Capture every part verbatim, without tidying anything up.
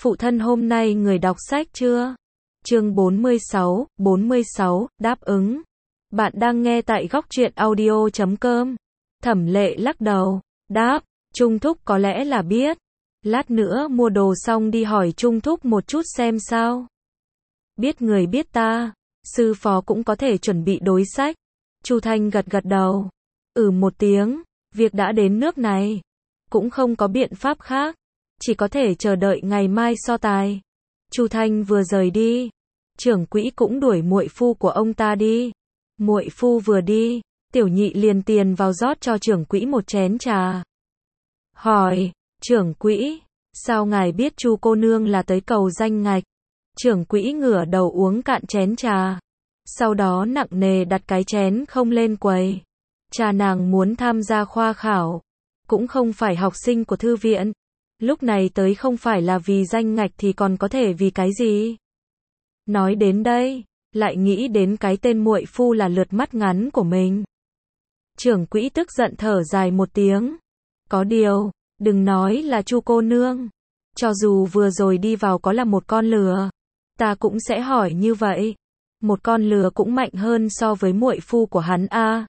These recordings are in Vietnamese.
Phụ thân hôm nay người đọc sách chưa? Chương bốn mươi sáu, bốn mươi sáu, đáp ứng. Bạn đang nghe tại góc truyện audio chấm com. Thẩm Lệ lắc đầu, đáp, Trung Thúc có lẽ là biết. Lát nữa mua đồ xong đi hỏi Trung Thúc một chút xem sao. Biết người biết ta, sư phó cũng có thể chuẩn bị đối sách. Chu Thanh gật gật đầu. Ừ một tiếng, việc đã đến nước này. Cũng không có biện pháp khác. Chỉ có thể chờ đợi ngày mai so tài. Chu Thanh vừa rời đi. Trưởng quỹ cũng đuổi muội phu của ông ta đi. Muội phu vừa đi, Tiểu Nhị liền tiền vào rót cho trưởng quỹ một chén trà. Hỏi, trưởng quỹ, sao ngài biết Chu cô nương là tới cầu danh ngạch? Trưởng quỹ ngửa đầu uống cạn chén trà. Sau đó nặng nề đặt cái chén không lên quầy. Cha nàng muốn tham gia khoa khảo. Cũng không phải học sinh của thư viện. Lúc này tới không phải là vì danh ngạch thì còn có thể vì cái gì? Nói đến đây, lại nghĩ đến cái tên muội phu là lượt mắt ngắn của mình. Trưởng quỹ tức giận thở dài một tiếng. Có điều, đừng nói là Chu cô nương. Cho dù vừa rồi đi vào có là một con lừa, ta cũng sẽ hỏi như vậy. Một con lừa cũng mạnh hơn so với muội phu của hắn a.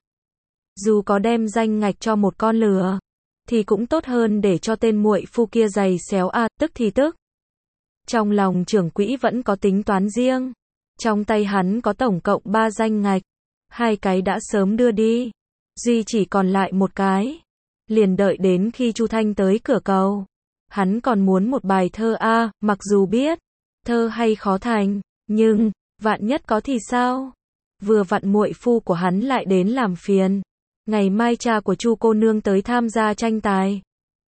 Dù có đem danh ngạch cho một con lừa, thì cũng tốt hơn để cho tên muội phu kia giày xéo a, tức thì tức. Trong lòng trưởng quỹ vẫn có tính toán riêng. Trong tay hắn có tổng cộng ba danh ngạch. Hai cái đã sớm đưa đi. Duy chỉ còn lại một cái. Liền đợi đến khi Chu Thanh tới cửa cầu. Hắn còn muốn một bài thơ a, mặc dù biết thơ hay khó thành, nhưng vạn nhất có thì sao? Vừa vặn muội phu của hắn lại đến làm phiền. Ngày mai cha của Chu cô nương tới tham gia tranh tài.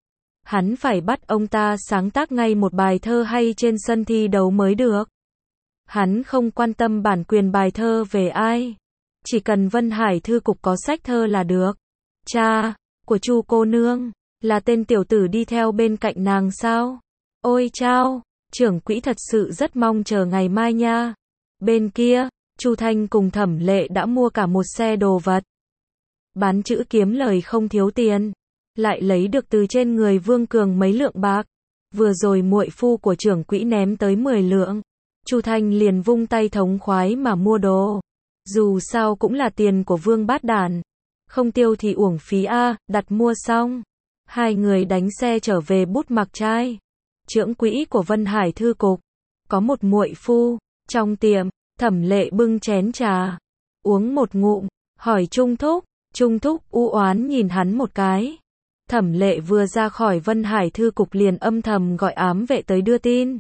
Hắn phải bắt ông ta sáng tác ngay một bài thơ hay trên sân thi đấu mới được. Hắn không quan tâm bản quyền bài thơ về ai. Chỉ cần Vân Hải thư cục có sách thơ là được. Cha của Chu cô nương là tên tiểu tử đi theo bên cạnh nàng sao? Ôi chao, trưởng quỹ thật sự rất mong chờ ngày mai nha. Bên kia, Chu Thanh cùng Thẩm Lệ đã mua cả một xe đồ vật. Bán chữ kiếm lời không thiếu tiền, lại lấy được từ trên người Vương Cường mấy lượng bạc. Vừa rồi muội phu của trưởng quỹ ném tới mười lượng. Chu Thanh liền vung tay thống khoái mà mua đồ. Dù sao cũng là tiền của Vương Bát Đản. Không tiêu thì uổng phí a, đặt mua xong. Hai người đánh xe trở về Bút Mặc Trai. Trưởng quỹ của Vân Hải thư cục. Có một muội phu. Trong tiệm, Thẩm Lệ bưng chén trà. Uống một ngụm, hỏi Trung Thúc. Trung Thúc u oán nhìn hắn một cái. Thẩm Lệ vừa ra khỏi Vân Hải thư cục liền âm thầm gọi ám vệ tới đưa tin.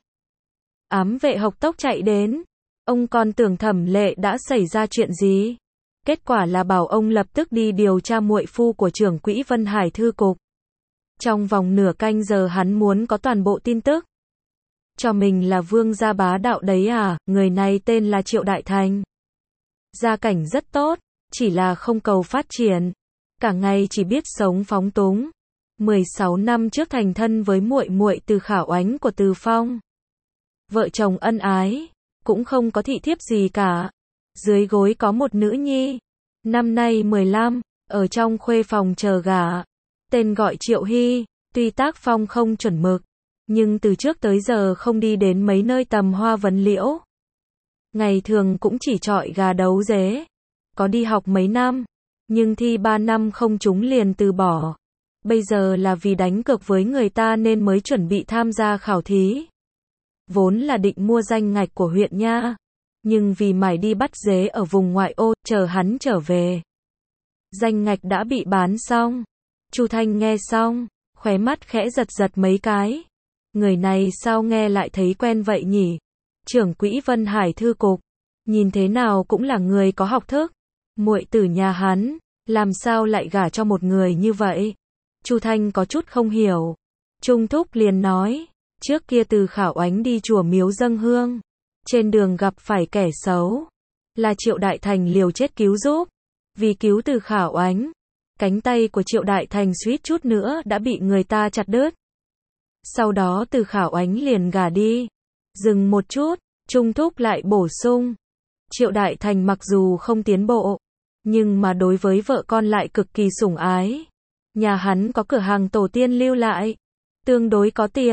Ám vệ hộc tốc chạy đến. Ông còn tưởng Thẩm Lệ đã xảy ra chuyện gì. Kết quả là bảo ông lập tức đi điều tra muội phu của trưởng quỹ Vân Hải thư cục. Trong vòng nửa canh giờ hắn muốn có toàn bộ tin tức. Cho mình là vương gia bá đạo đấy à, người này tên là Triệu Đại Thành. Gia cảnh rất tốt, chỉ là không cầu phát triển. Cả ngày chỉ biết sống phóng túng. mười sáu năm trước thành thân với muội muội Từ Khả Oánh của Từ Phong. Vợ chồng ân ái, cũng không có thị thiếp gì cả. Dưới gối có một nữ nhi. Năm nay mười lăm, ở trong khuê phòng chờ gả. Tên gọi Triệu Hy, tuy tác phong không chuẩn mực, nhưng từ trước tới giờ không đi đến mấy nơi tầm hoa vấn liễu. Ngày thường cũng chỉ chọi gà đấu dế. Có đi học mấy năm, nhưng thi ba năm không trúng liền từ bỏ. Bây giờ là vì đánh cược với người ta nên mới chuẩn bị tham gia khảo thí. Vốn là định mua danh ngạch của huyện nha, nhưng vì mải đi bắt dế ở vùng ngoại ô, chờ hắn trở về. Danh ngạch đã bị bán xong. Chu Thanh nghe xong, khóe mắt khẽ giật giật mấy cái. Người này sao nghe lại thấy quen vậy nhỉ? Trưởng quỹ Vân Hải thư cục, nhìn thế nào cũng là người có học thức. Muội tử nhà hắn, làm sao lại gả cho một người như vậy? Chu Thanh có chút không hiểu. Trung Thúc liền nói, trước kia Từ Khả Oánh đi chùa miếu dâng hương, trên đường gặp phải kẻ xấu, là Triệu Đại Thành liều chết cứu giúp. Vì cứu Từ Khả Oánh, cánh tay của Triệu Đại Thành suýt chút nữa đã bị người ta chặt đứt. Sau đó Từ Khả Oánh liền gả đi. Dừng một chút, Trung Thúc lại bổ sung. Triệu Đại Thành mặc dù không tiến bộ, nhưng mà đối với vợ con lại cực kỳ sủng ái. Nhà hắn có cửa hàng tổ tiên lưu lại, tương đối có tiền,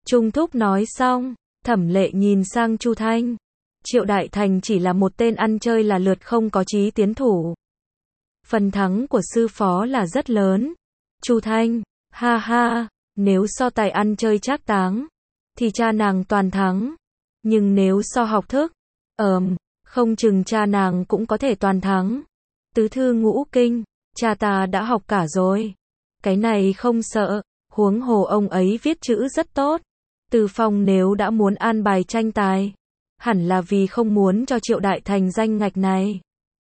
Trung Thúc nói xong, Thẩm Lệ nhìn sang Chu Thanh. Triệu Đại Thành chỉ là một tên ăn chơi là lượt không có chí tiến thủ. Phần thắng của sư phó là rất lớn. Chu Thanh, ha ha, nếu so tài ăn chơi trác táng, thì cha nàng toàn thắng. Nhưng nếu so học thức, ờm, không chừng cha nàng cũng có thể toàn thắng. Tứ thư ngũ kinh, cha ta đã học cả rồi. Cái này không sợ, huống hồ ông ấy viết chữ rất tốt. Từ Phong nếu đã muốn an bài tranh tài, hẳn là vì không muốn cho Triệu Đại Thành danh ngạch này.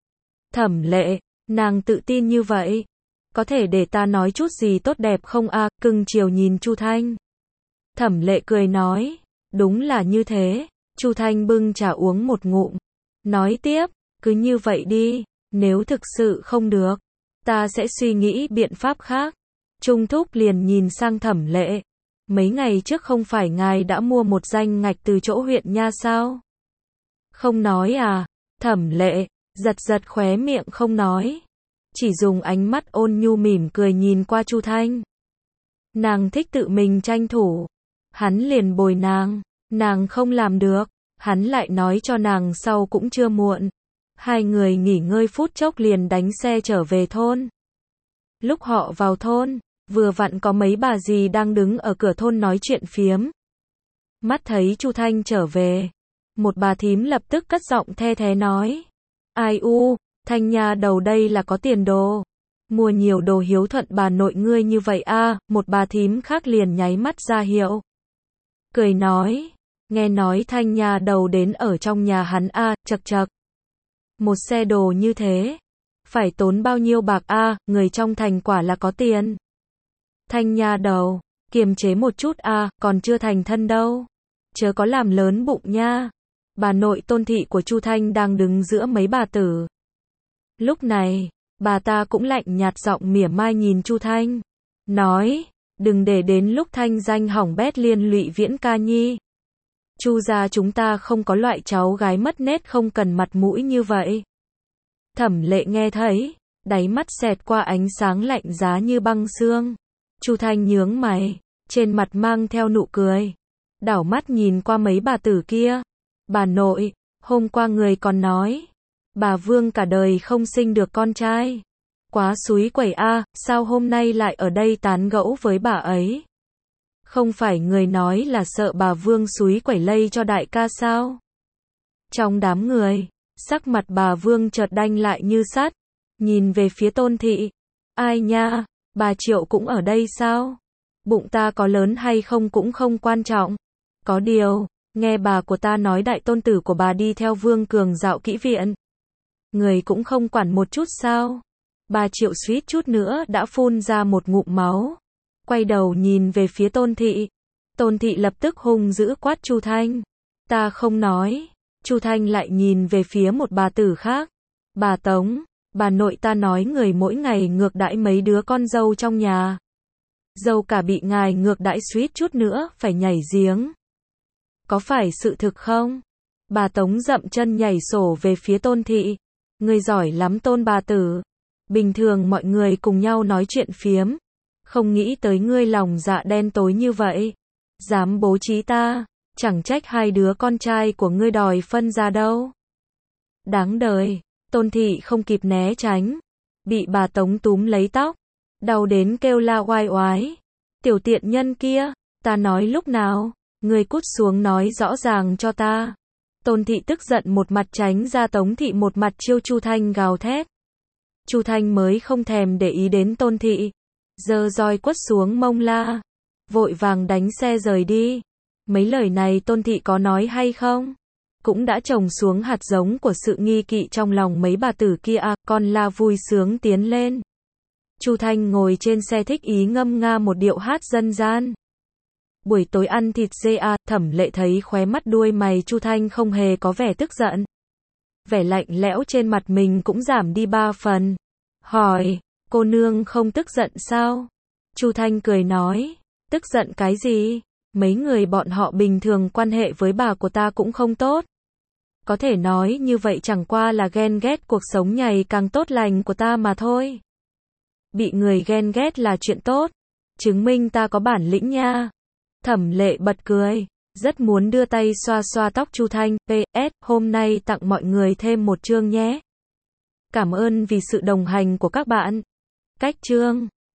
Thẩm Lệ, nàng tự tin như vậy, có thể để ta nói chút gì tốt đẹp không a? Cưng chiều nhìn Chu Thanh. Thẩm Lệ cười nói, đúng là như thế. Chu Thanh bưng trà uống một ngụm, nói tiếp, cứ như vậy đi, nếu thực sự không được, ta sẽ suy nghĩ biện pháp khác. Trung Thúc liền nhìn sang Thẩm Lệ, mấy ngày trước không phải ngài đã mua một danh ngạch từ chỗ huyện nha sao? Không nói à? Thẩm Lệ giật giật khóe miệng không nói, chỉ dùng ánh mắt ôn nhu mỉm cười nhìn qua Chu Thanh. Nàng thích tự mình tranh thủ, hắn liền bồi nàng, nàng không làm được, hắn lại nói cho nàng sau cũng chưa muộn. Hai người nghỉ ngơi phút chốc liền đánh xe trở về thôn. Lúc họ vào thôn, vừa vặn có mấy bà dì đang đứng ở cửa thôn nói chuyện phiếm. Mắt thấy Chu Thanh trở về, một bà thím lập tức cất giọng the thé nói, ai u, Thanh nha đầu đây là có tiền đồ, mua nhiều đồ hiếu thuận bà nội ngươi như vậy a. Một bà thím khác liền nháy mắt ra hiệu, cười nói, nghe nói Thanh nha đầu đến ở trong nhà hắn a. Chậc chậc, một xe đồ như thế, phải tốn bao nhiêu bạc a? Người trong thành quả là có tiền. Thanh nha đầu, kiềm chế một chút a, còn chưa thành thân đâu, chớ có làm lớn bụng nha. Bà nội Tôn thị của Chu Thanh đang đứng giữa mấy bà tử. Lúc này, bà ta cũng lạnh nhạt giọng mỉa mai nhìn Chu Thanh, nói, đừng để đến lúc thanh danh hỏng bét liên lụy Viễn ca nhi. Chu gia chúng ta không có loại cháu gái mất nết không cần mặt mũi như vậy. Thẩm Lệ nghe thấy, đáy mắt xẹt qua ánh sáng lạnh giá như băng xương. Chu Thanh nhướng mày, trên mặt mang theo nụ cười, đảo mắt nhìn qua mấy bà tử kia. Bà nội, hôm qua người còn nói, bà Vương cả đời không sinh được con trai. Quá xúi quẩy a, sao hôm nay lại ở đây tán gẫu với bà ấy? Không phải người nói là sợ bà Vương xúi quẩy lây cho đại ca sao? Trong đám người, sắc mặt bà Vương chợt đanh lại như sắt, nhìn về phía Tôn thị. Ai nha, bà Triệu cũng ở đây sao? Bụng ta có lớn hay không cũng không quan trọng. Có điều, nghe bà của ta nói đại tôn tử của bà đi theo Vương Cường dạo kỹ viện. Người cũng không quản một chút sao? Bà Triệu suýt chút nữa đã phun ra một ngụm máu. Quay đầu nhìn về phía Tôn thị. Tôn thị lập tức hung dữ quát Chu Thanh. Ta không nói. Chu Thanh lại nhìn về phía một bà tử khác. Bà Tống, bà nội ta nói người mỗi ngày ngược đãi mấy đứa con dâu trong nhà. Dâu cả bị ngài ngược đãi suýt chút nữa phải nhảy giếng. Có phải sự thực không? Bà Tống dậm chân nhảy sổ về phía Tôn thị. Ngươi giỏi lắm Tôn bà tử. Bình thường mọi người cùng nhau nói chuyện phiếm. Không nghĩ tới ngươi lòng dạ đen tối như vậy. Dám bố trí ta. Chẳng trách hai đứa con trai của ngươi đòi phân ra đâu. Đáng đời. Tôn thị không kịp né tránh. Bị bà Tống túm lấy tóc. Đau đến kêu la oai oái. Tiểu tiện nhân kia. Ta nói lúc nào. Ngươi cút xuống nói rõ ràng cho ta. Tôn thị tức giận một mặt tránh ra Tống thị một mặt chiêu Chu Thanh gào thét. Chu Thanh mới không thèm để ý đến Tôn thị. Giơ roi quất xuống mông la. Vội vàng đánh xe rời đi. Mấy lời này Tôn thị có nói hay không? Cũng đã trồng xuống hạt giống của sự nghi kỵ trong lòng mấy bà tử kia à, con la vui sướng tiến lên. Chu Thanh ngồi trên xe thích ý ngâm nga một điệu hát dân gian. Buổi tối ăn thịt dê à, Thẩm Lệ thấy khóe mắt đuôi mày Chu Thanh không hề có vẻ tức giận. Vẻ lạnh lẽo trên mặt mình cũng giảm đi ba phần. Hỏi, cô nương không tức giận sao? Chu Thanh cười nói, tức giận cái gì? Mấy người bọn họ bình thường quan hệ với bà của ta cũng không tốt. Có thể nói như vậy chẳng qua là ghen ghét cuộc sống ngày càng tốt lành của ta mà thôi. Bị người ghen ghét là chuyện tốt. Chứng minh ta có bản lĩnh nha. Thẩm Lệ bật cười, rất muốn đưa tay xoa xoa tóc Chu Thanh, pê ét, hôm nay tặng mọi người thêm một chương nhé. Cảm ơn vì sự đồng hành của các bạn. Cách chương